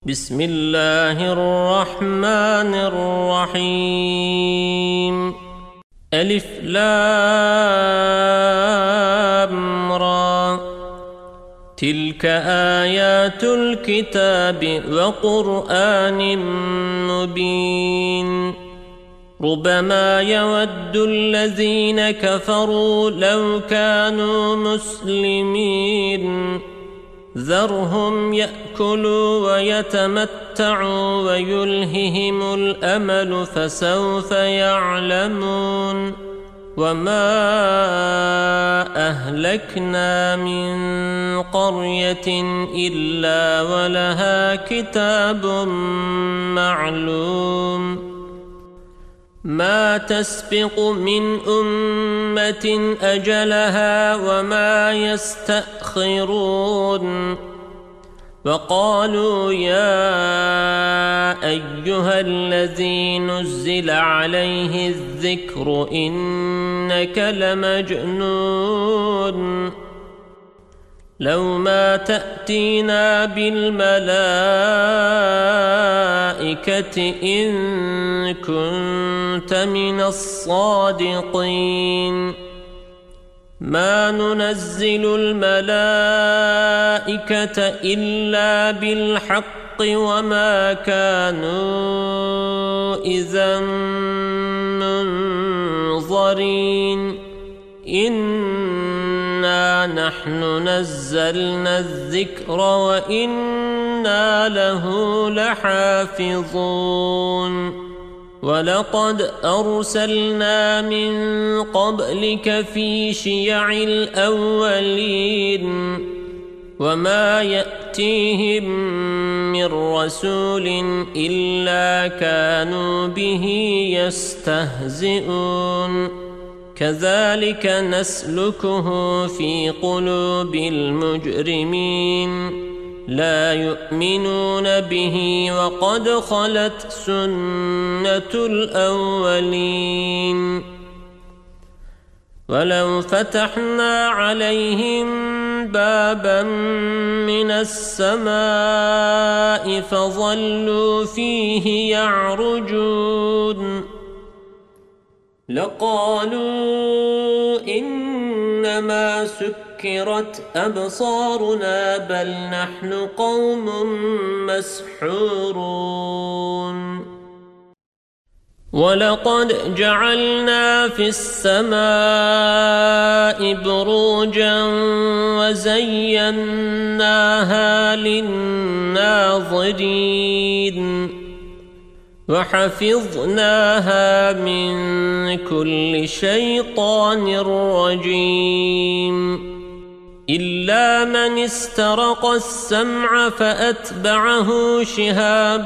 بسم الله الرحمن الرحيم. ألف لام را. تلك آيات الكتاب وقرآن مبين. ربما يود الذين كفروا لو كانوا مسلمين. ذرهم يأكلوا ويتمتعوا ويلههم الأمل فسوف يعلمون. وما أهلكنا من قرية إلا ولها كتاب معلوم. ما تسبق من أمة أجلها وما يستأخرون. وقالوا يا أيها الذي نزل عليه الذكر إنك لمجنون. لو ما تأتينا بالملائكة إن كنت من الصادقين. ما ننزل الملائكة إلا بالحق وما كانوا إذا منظرين. إنا نحن نزلنا الذكر وإنا له لحافظون. ولقد أرسلنا من قبلك في شيع الأولين. وما يأتيهم من رسول إلا كانوا به يستهزئون. كذلك نسلكه في قلوب المجرمين. لا يؤمنون به وقد خلت سنة الأولين. ولو فتحنا عليهم بابا من السماء فظلوا فيه يعرجون لقالوا إنما سكرت أبصارنا بل نحن قوم مسحورون. ولقد جعلنا في السماء بروجا وزيناها للناظرين. وحفظناها من كل شيطان رجيم. إلا من استرق السمع فأتبعه شهاب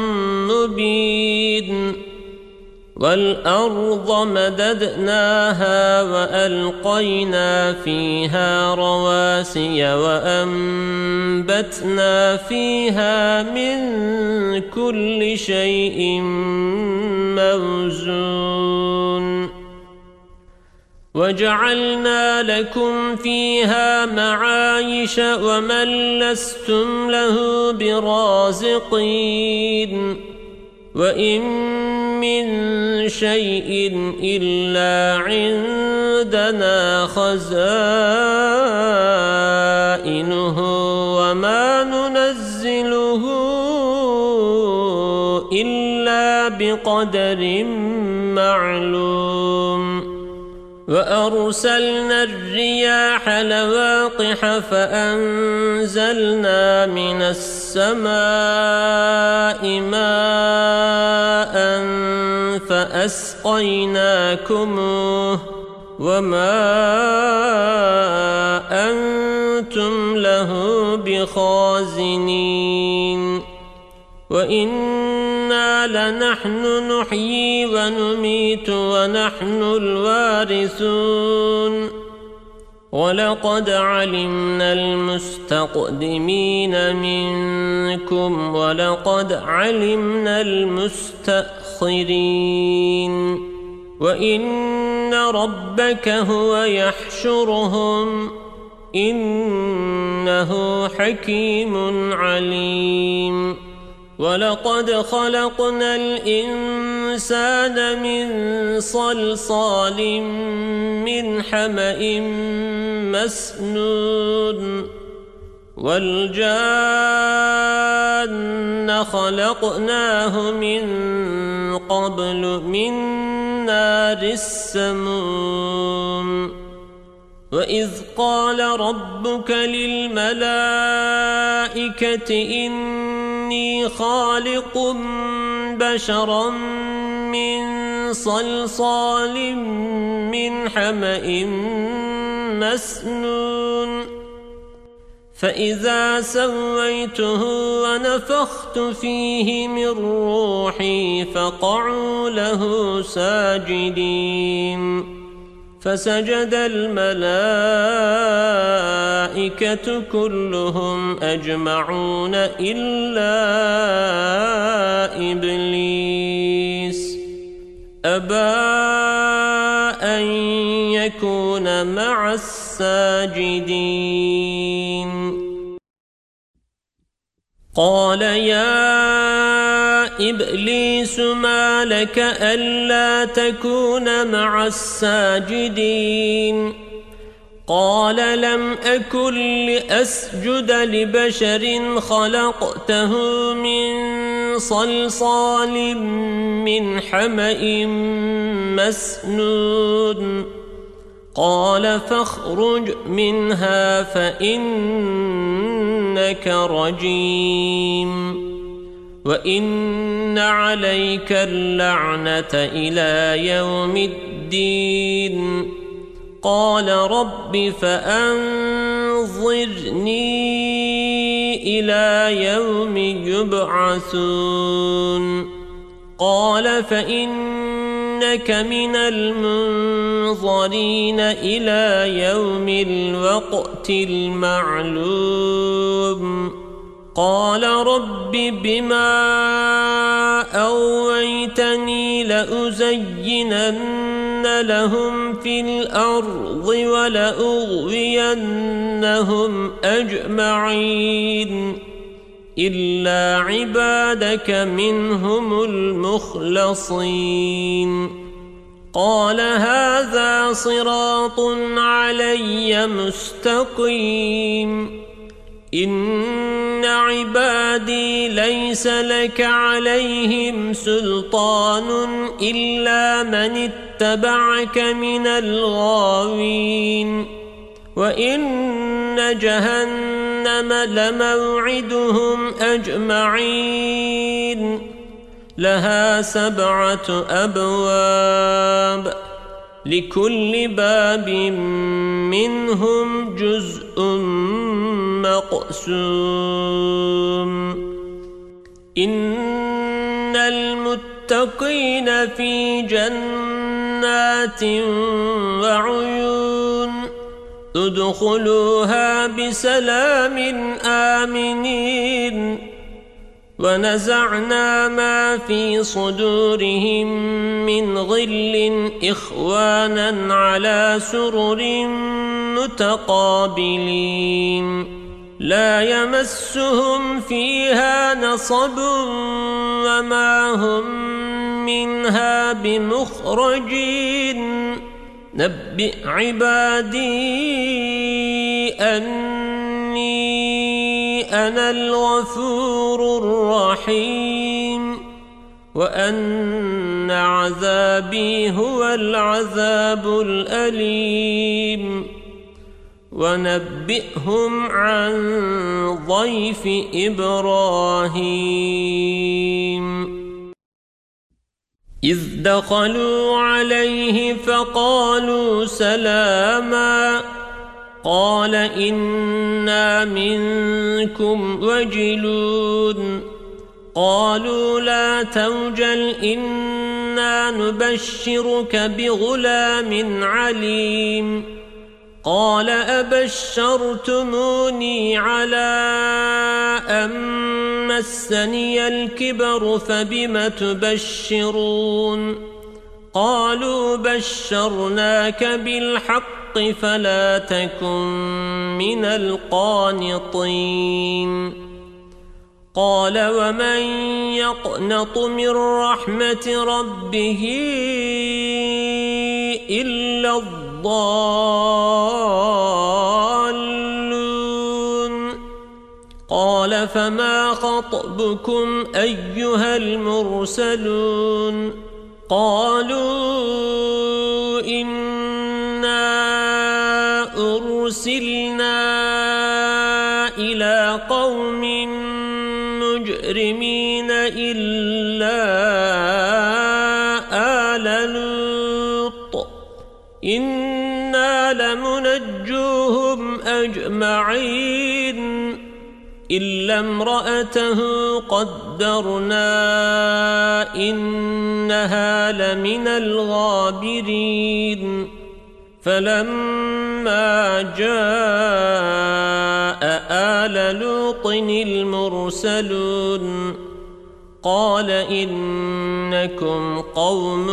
مبين. والأرض مددناها وألقينا فيها رواسي وأنبتنا فيها من كل شيء موزون. وجعلنا لكم فيها معايش ومن لستم له برازقين. وإن من شيء إلا عندنا خزائنه وما ننزله إلا بقدر معلوم. وأرسلنا الرياح لواقح فأنزلنا من السماء ماء فأسقيناكموه وما أنتم له بخازنين. وإنا لنحن نحيي ونميت ونحن الوارثون. ولقد علمنا المستقدمين منكم ولقد علمنا المستأخرين. وإن ربك هو يحشرهم إنه حكيم عليم. ولقد خلقنا الإنسان من صلصال من حمأ مسنون والجان خلقناه من قبل من نار السموم وإذ قال ربك للملائكة إني خالق بشرا من صلصال من حمأ مسنون فإذا سويته ونفخت فيه من روحي فقعوا له ساجدين فسجد الملائكة كلهم أجمعون إلا إبليس أبى أن يكون مع الساجدين قال يا إبليس ما لك ألا تكون مع الساجدين قال لم أكن لأسجد لبشر خلقته من صلصال من حمأ مسنون قال فاخرج منها فإنك رجيم وإن عليك اللعنة إلى يوم الدين قال رب فأنظرني إلى يوم يبعثون قال فإنك من المنظرين إلى يوم الوقت المعلوم قال رب بما أغويتني لأزينن لهم في الأرض ولأغوينهم أجمعين إلا عبادك منهم المخلصين قال هذا صراط علي مستقيم إن عبادي ليس لك عليهم سلطان إلا من اتبعك من الغاوين وإن جهنم لموعدهم أجمعين لها 7 أبواب لكل باب منهم جزء مقسوم إن المتقين في جنات وعيون ادخلوها بسلام آمنين ونزعنا ما في صدورهم من غل إخوانا على سرر متقابلين لا يمسهم فيها نصب وما هم منها بمخرجين نبئ عبادي أني أنا الغفور الرحيم وأن عذابي هو العذاب الأليم ونبئهم عن ضيف إبراهيم إذ دخلوا عليه فقالوا سلاما قال إنا منكم وجلون قالوا لا توجل إنا نبشرك بغلام عليم قال أبشرتموني على أن مسني الكبر فبم تبشرون قالوا بشرناك بالحق فلا تكن من القانطين قال ومن يقنط من رحمة ربه إلا الضالون قال فما خطبكم أيها المرسلون قالوا إنا أرسلنا إلى قوم مجرمين إلا آل لوط إنا لمنجوهم أجمعين إلا امرأته قدرنا إنها لمن الغابرين فلما جاء آل لوط المرسلون قال إنكم قوم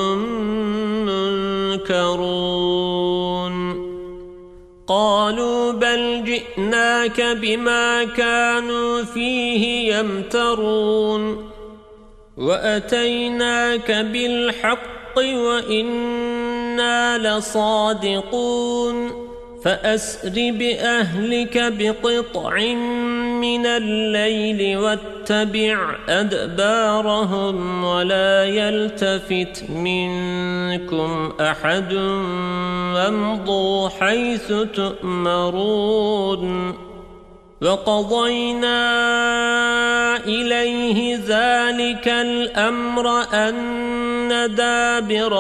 منكرون قالوا بل جئناك بما كانوا فيه يمترون وأتيناك بالحق وإنا لصادقون فأسر بأهلك بقطع من الليل واتبع أدبارهم ولا يلتفت منكم أحد وامضوا حيث تؤمرون وقضينا إليه ذلك الأمر أن دابر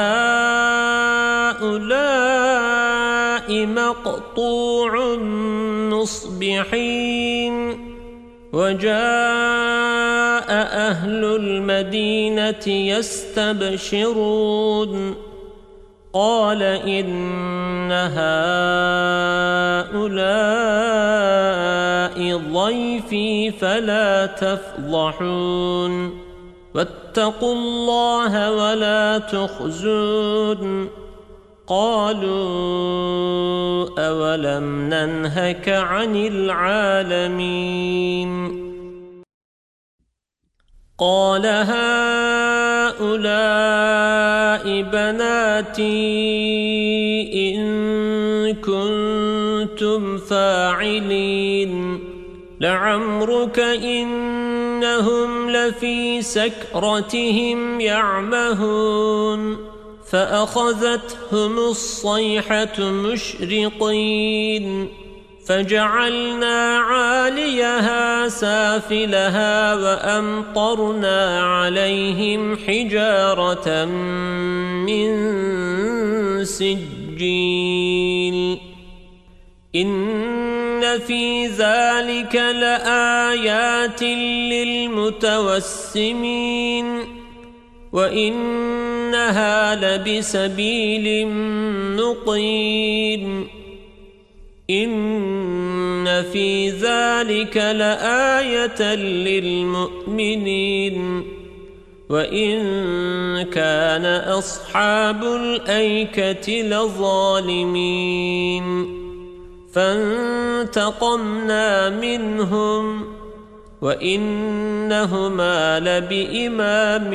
هؤلاء مقطوع مصبحين وجاء أهل المدينة يستبشرون قال إن هؤلاء ضيفي فلا تفضحون واتقوا الله ولا تخزون قالوا أولم ننهك عن العالمين قال هؤلاء بناتي إن كنتم فاعلين لعمرك إنهم لفي سكرتهم يعمهون فأخذتهم الصيحة مشرقين فجعلنا عاليها سافلها وأمطرنا عليهم حجارة من سجيل إن في ذلك لآيات للمتوسمين وإنها لبسبيل مقيم إن في ذلك لآية للمؤمنين وإن كان أصحاب الأيكة لظالمين فانتقمنا منهم وإنهما لبإمام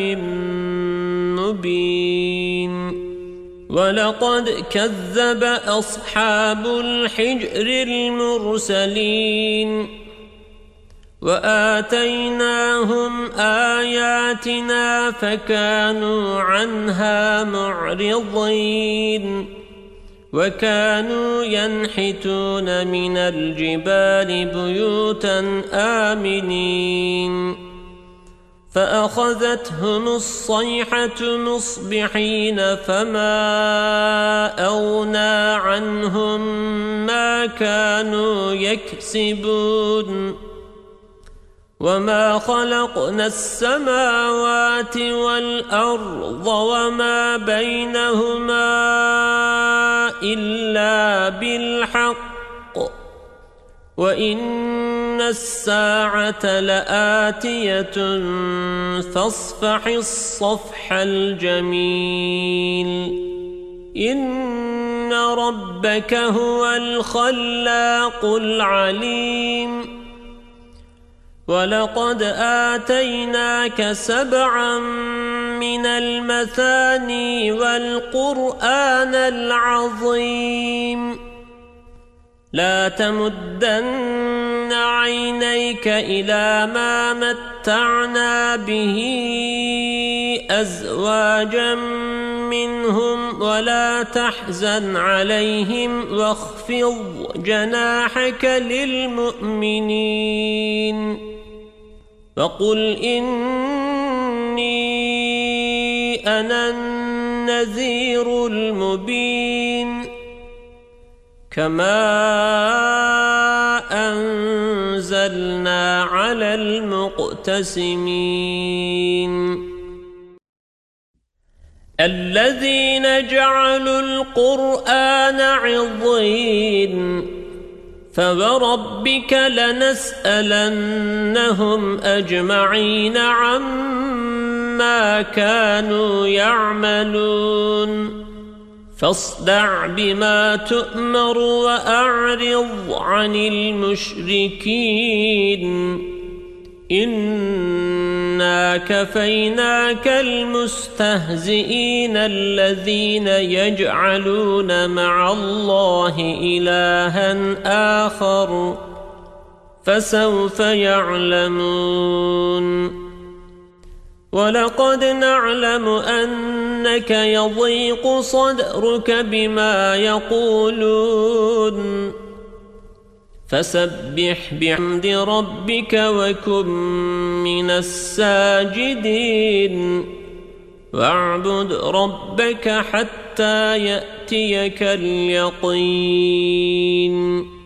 مبين ولقد كذب أصحاب الحجر المرسلين وآتيناهم آياتنا فكانوا عنها معرضين وكانوا ينحتون من الجبال بيوتا آمنين فأخذتهم الصيحة مصبحين فما أغنى عنهم ما كانوا يكسبون وما خلقنا السماوات والأرض وما بينهما إلا بالحق وإن الساعة لآتية فاصفح الصفح الجميل إن ربك هو الخلاق العليم ولقد آتيناك 7 من المثاني والقرآن العظيم لا تمدن عينيك إلى ما متعنا به أزواجا منهم ولا تحزن عليهم واخفض جناحك للمؤمنين وقل إني أنا النذير المبين كما أنزلنا على المقتسمين الذين جعلوا القرآن عضين فوربك لنسألنهم أجمعين عما كانوا يعملون فاصدع بما تؤمر وأعرض عن المشركين إنا كفيناك المستهزئين الذين يجعلون مع الله إلها آخر فسوف يعلمون ولقد نعلم أنك يضيق صدرك بما يقولون فسبح بحمد ربك وكن من الساجدين واعبد ربك حتى يأتيك اليقين